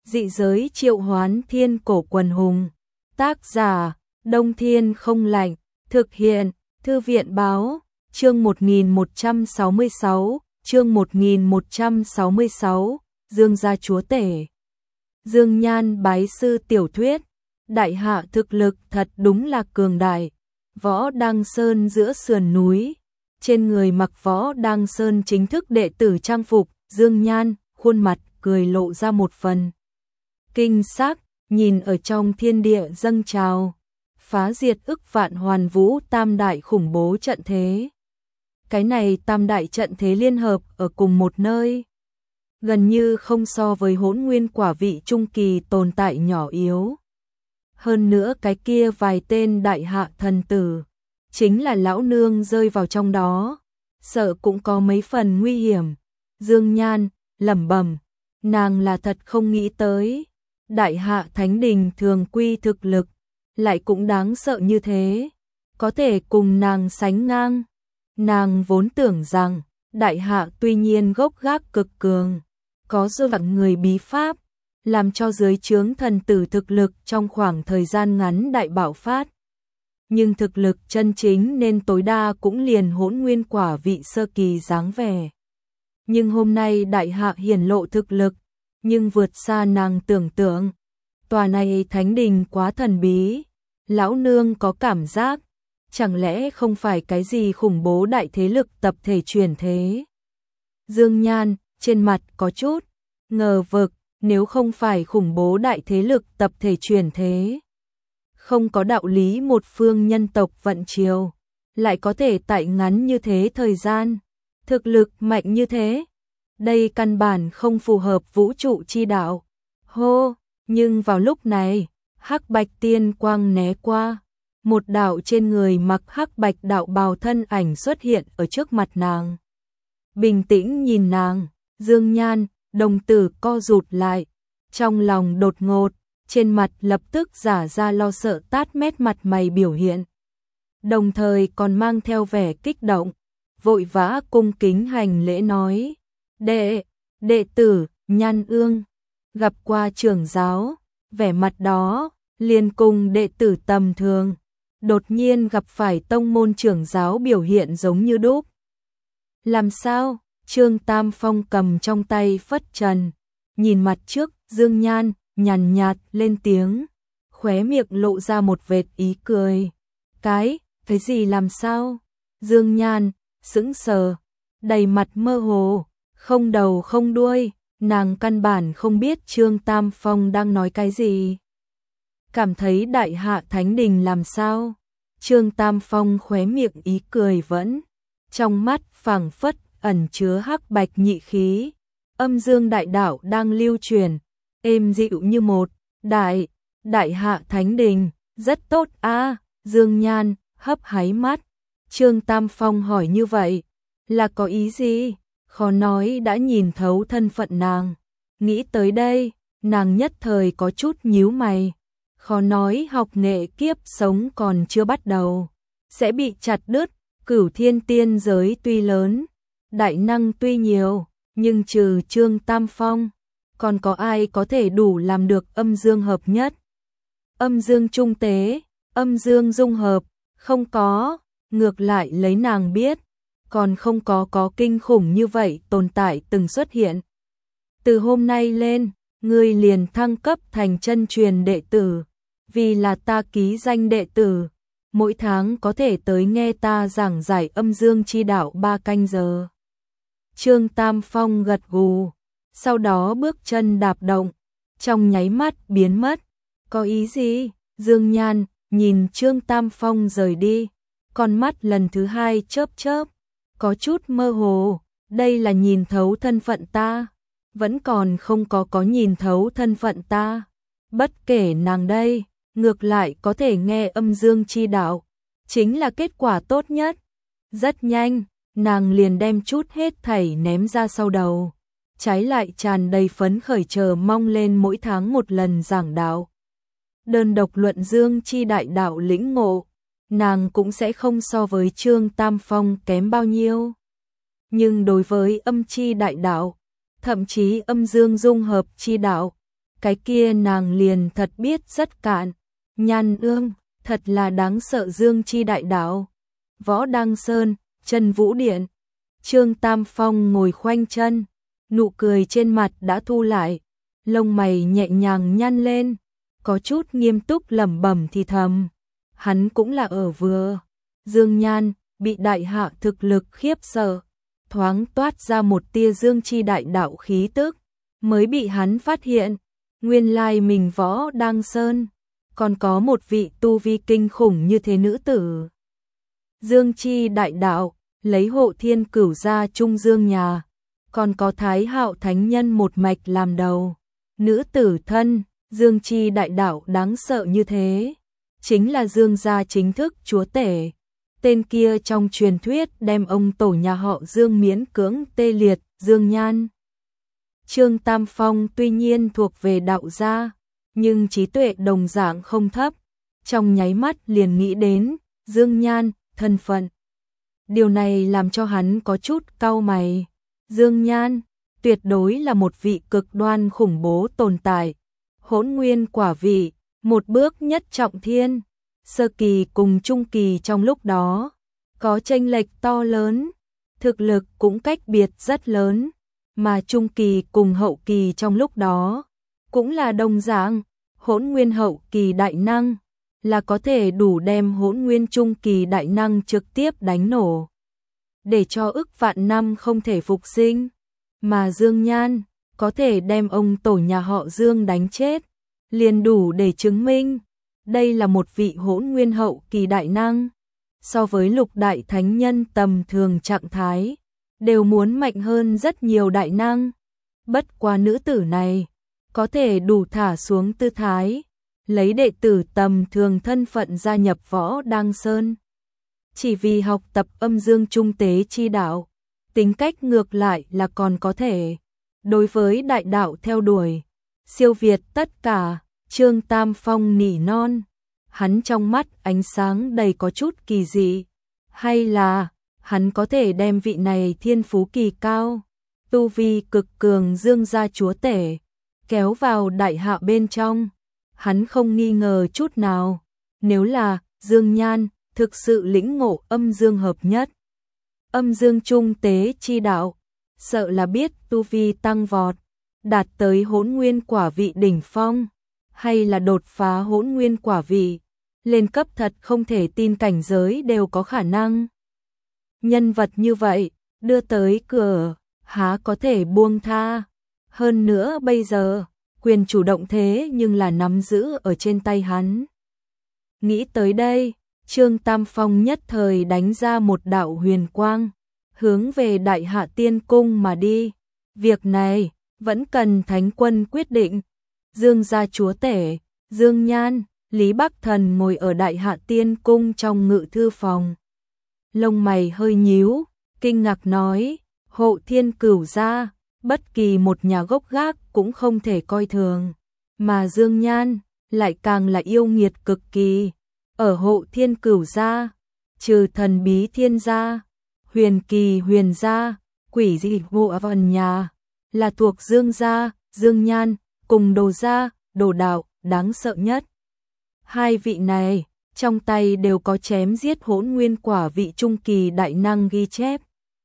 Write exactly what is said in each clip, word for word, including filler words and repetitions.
Dị giới triệu hoán thiên cổ quần hùng. Tác giả, Đông Thiên không lạnh. Thực hiện, Thư viện báo, chương một nghìn một trăm sáu mươi sáu, chương một nghìn một trăm sáu mươi sáu, Dương gia chúa tể. Dương Nhan bái sư tiểu thuyết, đại hạ thực lực thật đúng là cường đại. Võ Đăng Sơn giữa sườn núi, trên người mặc Võ Đăng Sơn chính thức đệ tử trang phục, Dương Nhan, khuôn mặt cười lộ ra một phần kinh sắc, nhìn ở trong thiên địa dâng trào, phá diệt ức vạn hoàn vũ tam đại khủng bố trận thế. Cái này tam đại trận thế liên hợp ở cùng một nơi, gần như không so với Hỗn Nguyên quả vị trung kỳ tồn tại nhỏ yếu. Hơn nữa cái kia vài tên đại hạ thần tử, chính là lão nương rơi vào trong đó, sợ cũng có mấy phần nguy hiểm. Dương Nhan lẩm bẩm, nàng là thật không nghĩ tới, đại hạ thánh đình thường quy thực lực, lại cũng đáng sợ như thế, có thể cùng nàng sánh ngang. Nàng vốn tưởng rằng, đại hạ tuy nhiên gốc gác cực cường, có dư vạn người bí pháp, làm cho dưới trướng thần tử thực lực trong khoảng thời gian ngắn đại bạo phát. Nhưng thực lực chân chính nên tối đa cũng liền Hỗn Nguyên quả vị sơ kỳ dáng vẻ. Nhưng hôm nay đại hạ hiển lộ thực lực, nhưng vượt xa nàng tưởng tượng. Tòa này thánh đình quá thần bí, lão nương có cảm giác, chẳng lẽ không phải cái gì khủng bố đại thế lực tập thể chuyển thế. Dương Nhan, trên mặt có chút ngờ vực, nếu không phải khủng bố đại thế lực tập thể chuyển thế, không có đạo lý một phương nhân tộc vận chiều, lại có thể tại ngắn như thế thời gian, thực lực mạnh như thế. Đây căn bản không phù hợp vũ trụ chi đạo. Hô, nhưng vào lúc này, hắc bạch tiên quang né qua, một đạo trên người mặc hắc bạch đạo bào thân ảnh xuất hiện ở trước mặt nàng. Bình tĩnh nhìn nàng, Dương Nhan, đồng tử co rụt lại, trong lòng đột ngột, trên mặt lập tức giả ra lo sợ tát mét mặt mày biểu hiện. Đồng thời còn mang theo vẻ kích động, vội vã cung kính hành lễ nói: Đệ, đệ tử, Nhan Ương, gặp qua trưởng giáo. Vẻ mặt đó, liền cùng đệ tử tầm thường, đột nhiên gặp phải tông môn trưởng giáo biểu hiện giống như đúc. Làm sao? Trương Tam Phong cầm trong tay phất trần, nhìn mặt trước Dương Nhan, nhàn nhạt lên tiếng, khóe miệng lộ ra một vệt ý cười. Cái, cái gì làm sao? Dương Nhan, sững sờ, đầy mặt mơ hồ, không đầu không đuôi, nàng căn bản không biết Trương Tam Phong đang nói cái gì. Cảm thấy đại hạ thánh đình làm sao? Trương Tam Phong khóe miệng ý cười vẫn, trong mắt phảng phất ẩn chứa hắc bạch nhị khí, âm dương đại đạo đang lưu truyền, êm dịu như một. Đại, đại hạ thánh đình, rất tốt a. Dương Nhan hấp háy mắt, Trương Tam Phong hỏi như vậy, là có ý gì? Khó nói đã nhìn thấu thân phận nàng. Nghĩ tới đây, nàng nhất thời có chút nhíu mày. Khó nói học nghệ kiếp sống còn chưa bắt đầu, sẽ bị chặt đứt. Cửu thiên tiên giới tuy lớn, đại năng tuy nhiều, nhưng trừ Trương Tam Phong, còn có ai có thể đủ làm được âm dương hợp nhất? Âm dương trung tế, âm dương dung hợp, không có. Ngược lại lấy nàng biết, còn không có có kinh khủng như vậy tồn tại từng xuất hiện. Từ hôm nay lên, ngươi liền thăng cấp thành chân truyền đệ tử, vì là ta ký danh đệ tử, mỗi tháng có thể tới nghe ta giảng giải âm dương chi đạo ba canh giờ. Trương Tam Phong gật gù, sau đó bước chân đạp động, trong nháy mắt biến mất. Có ý gì? Dương Nhan nhìn Trương Tam Phong rời đi, con mắt lần thứ hai chớp chớp, có chút mơ hồ. Đây là nhìn thấu thân phận ta, vẫn còn không có có nhìn thấu thân phận ta. Bất kể nàng đây, ngược lại có thể nghe âm dương chi đạo, chính là kết quả tốt nhất. Rất nhanh, nàng liền đem chút hết thảy ném ra sau đầu, trái lại tràn đầy phấn khởi chờ mong lên mỗi tháng một lần giảng đạo. Đơn độc luận dương chi đại đạo lĩnh ngộ, nàng cũng sẽ không so với Trương Tam Phong kém bao nhiêu. Nhưng đối với âm chi đại đạo, thậm chí âm dương dung hợp chi đạo, cái kia nàng liền thật biết rất cạn. Nhan Ương, thật là đáng sợ Dương Chi đại đạo. Võ Đăng Sơn, Chân Vũ Điện. Trương Tam Phong ngồi khoanh chân, nụ cười trên mặt đã thu lại, lông mày nhẹ nhàng nhăn lên, có chút nghiêm túc lẩm bẩm thì thầm. Hắn cũng là ở vừa. Dương Nhan bị đại hạ thực lực khiếp sợ, thoáng toát ra một tia Dương Chi đại đạo khí tức, mới bị hắn phát hiện, nguyên lai mình Võ Đăng Sơn còn có một vị tu vi kinh khủng như thế nữ tử. Dương Chi đại đạo, lấy Hộ Thiên Cửu gia trung dương nhà, còn có Thái Hạo thánh nhân một mạch làm đầu. Nữ tử thân, Dương Chi đại đạo đáng sợ như thế, chính là Dương gia chính thức chúa tể. Tên kia trong truyền thuyết đem ông tổ nhà họ Dương miễn cưỡng tê liệt, Dương Nhan. Trương Tam Phong tuy nhiên thuộc về đạo gia, nhưng trí tuệ đồng dạng không thấp, trong nháy mắt liền nghĩ đến Dương Nhan, thân phận. Điều này làm cho hắn có chút cau mày. Dương Nhan tuyệt đối là một vị cực đoan khủng bố tồn tại, hỗn nguyên quả vị, một bước nhất trọng thiên, sơ kỳ cùng trung kỳ trong lúc đó có chênh lệch to lớn, thực lực cũng cách biệt rất lớn, mà trung kỳ cùng hậu kỳ trong lúc đó cũng là đồng dạng. Hỗn nguyên hậu kỳ đại năng là có thể đủ đem hỗn nguyên trung kỳ đại năng trực tiếp đánh nổ, để cho ức vạn năm không thể phục sinh, mà Dương Nhan có thể đem ông tổ nhà họ Dương đánh chết, liền đủ để chứng minh đây là một vị hỗn nguyên hậu kỳ đại năng, so với lục đại thánh nhân tầm thường trạng thái, đều muốn mạnh hơn rất nhiều đại năng. Bất quá nữ tử này có thể đủ thả xuống tư thái, lấy đệ tử tầm thường thân phận gia nhập Võ Đăng Sơn, chỉ vì học tập âm dương trung tế chi đạo, tính cách ngược lại là còn có thể đối với đại đạo theo đuổi, siêu việt tất cả. Trương Tam Phong nỉ non, hắn trong mắt ánh sáng đầy có chút kỳ dị, hay là hắn có thể đem vị này thiên phú kỳ cao, tu vi cực cường Dương gia chúa tể kéo vào đại hạ bên trong. Hắn không nghi ngờ chút nào, nếu là Dương Nhan thực sự lĩnh ngộ âm dương hợp nhất, âm dương trung tế chi đạo, sợ là biết tu vi tăng vọt, đạt tới hỗn nguyên quả vị đỉnh phong, hay là đột phá hỗn nguyên quả vị, lên cấp thật không thể tin cảnh giới đều có khả năng. Nhân vật như vậy, đưa tới cửa, há có thể buông tha. Hơn nữa bây giờ, quyền chủ động thế nhưng là nắm giữ ở trên tay hắn. Nghĩ tới đây, Trương Tam Phong nhất thời đánh ra một đạo huyền quang, hướng về Đại Hạ Tiên Cung mà đi. Việc này vẫn cần Thánh Quân quyết định. Dương gia chúa tể, Dương Nhan, Lý Bắc Thần ngồi ở Đại Hạ Tiên Cung trong ngự thư phòng. Lông mày hơi nhíu, kinh ngạc nói, Hộ Thiên Cửu gia, bất kỳ một nhà gốc gác cũng không thể coi thường, mà Dương Nhan lại càng là yêu nghiệt cực kỳ. Ở Hộ Thiên Cửu gia, trừ thần bí thiên gia, huyền kỳ huyền gia, quỷ dị ngộ vần nhà, là thuộc Dương gia, Dương Nhan, cùng Đồ gia, Đồ đạo, đáng sợ nhất. Hai vị này, trong tay đều có chém giết hỗn nguyên quả vị trung kỳ đại năng ghi chép,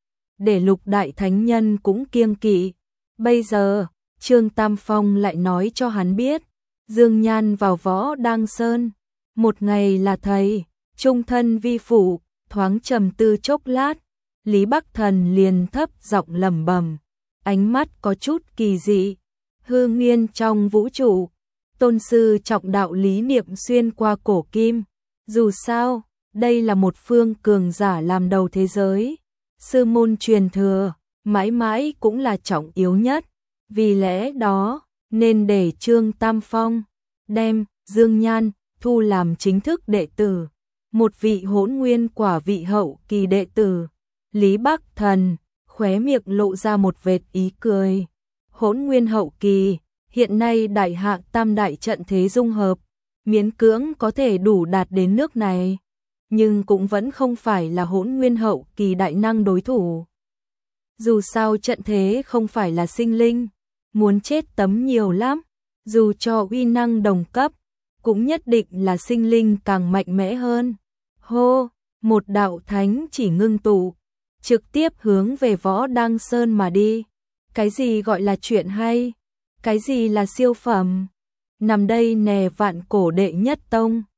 để lục đại thánh nhân cũng kiêng kỵ. Bây giờ, Trương Tam Phong lại nói cho hắn biết, Dương Nhan vào Võ Đăng Sơn, một ngày là thầy, trung thân vi phụ. Thoáng trầm tư chốc lát, Lý Bắc Thần liền thấp giọng lẩm bẩm, ánh mắt có chút kỳ dị. Hư nguyên trong vũ trụ, tôn sư trọng đạo lý niệm xuyên qua cổ kim. Dù sao, đây là một phương cường giả làm đầu thế giới, sư môn truyền thừa, mãi mãi cũng là trọng yếu nhất. Vì lẽ đó, nên để Trương Tam Phong đem Dương Nhan thu làm chính thức đệ tử, một vị hỗn nguyên quả vị hậu kỳ đệ tử. Lý Bắc Thần khóe miệng lộ ra một vệt ý cười. Hỗn nguyên hậu kỳ, hiện nay đại hạ tam đại trận thế dung hợp, miễn cưỡng có thể đủ đạt đến nước này, nhưng cũng vẫn không phải là hỗn nguyên hậu kỳ đại năng đối thủ. Dù sao trận thế không phải là sinh linh, muốn chết tấm nhiều lắm, dù cho uy năng đồng cấp, cũng nhất định là sinh linh càng mạnh mẽ hơn. Hô, một đạo thánh chỉ ngưng tụ, trực tiếp hướng về Võ Đăng Sơn mà đi. Cái gì gọi là chuyện hay? Cái gì là siêu phẩm? Nằm đây nè vạn cổ đệ nhất tông.